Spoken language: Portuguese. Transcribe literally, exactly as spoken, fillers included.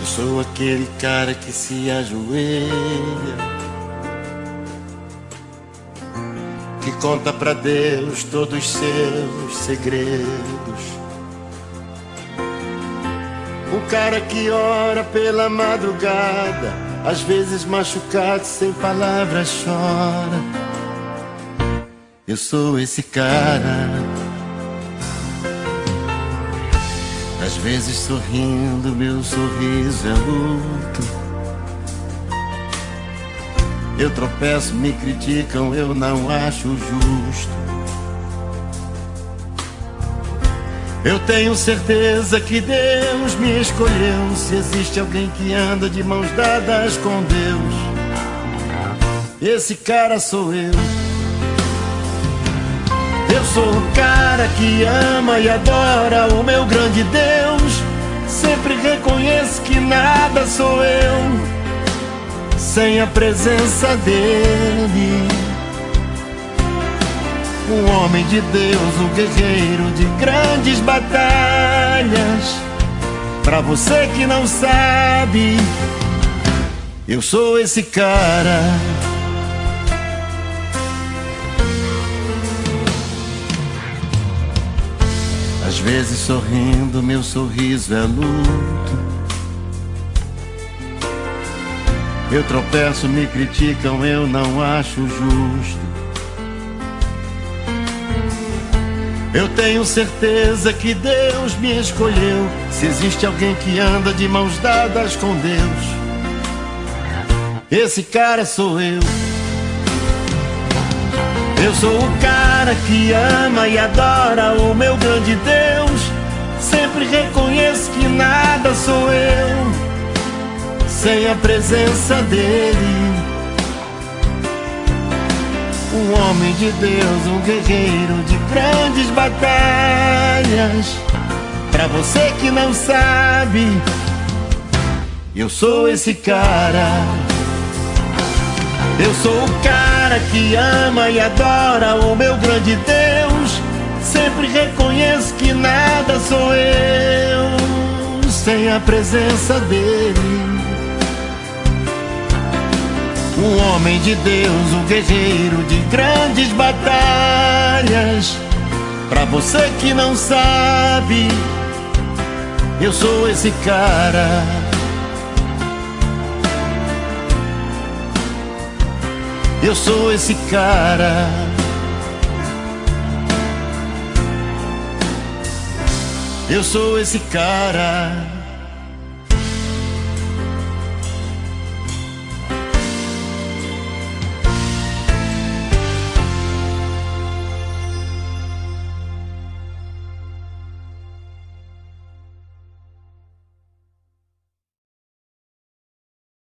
Sou aquele cara que se ajoelha, que conta pra Deus todos os seus segredos. O cara que ora pela madrugada, às vezes machucado, sem palavras chora. Eu sou esse cara, às vezes sorrindo, meu sorriso é luto. Eu tropeço, me criticam, eu não acho justo. Eu tenho certeza que Deus me escolheu. Se existe alguém que anda de mãos dadas com Deus, esse cara sou eu. Eu sou o cara que ama e adora o meu grande Deus. Sempre reconheço que nada sou eu sem a presença dele. Um homem de Deus, um guerreiro de grandes batalhas. Pra você que não sabe, eu sou esse cara. Às vezes sorrindo, meu sorriso é luto. Eu tropeço, me criticam, eu não acho justo. Eu tenho certeza que Deus me escolheu. Se existe alguém que anda de mãos dadas com Deus, esse cara sou eu. Eu sou o cara que ama e adora o meu grande Deus. Sempre reconheço que nada sou eu sem a presença dele. Um homem de Deus, um guerreiro de grandes batalhas. Pra você que não sabe, eu sou esse cara. Eu sou o cara que ama e adora o meu grande Deus. Sempre reconheço que nada sou eu sem a presença dele. Um homem de Deus, um guerreiro de grandes batalhas. Pra você que não sabe, eu sou esse cara. Eu sou esse cara. Eu sou esse cara.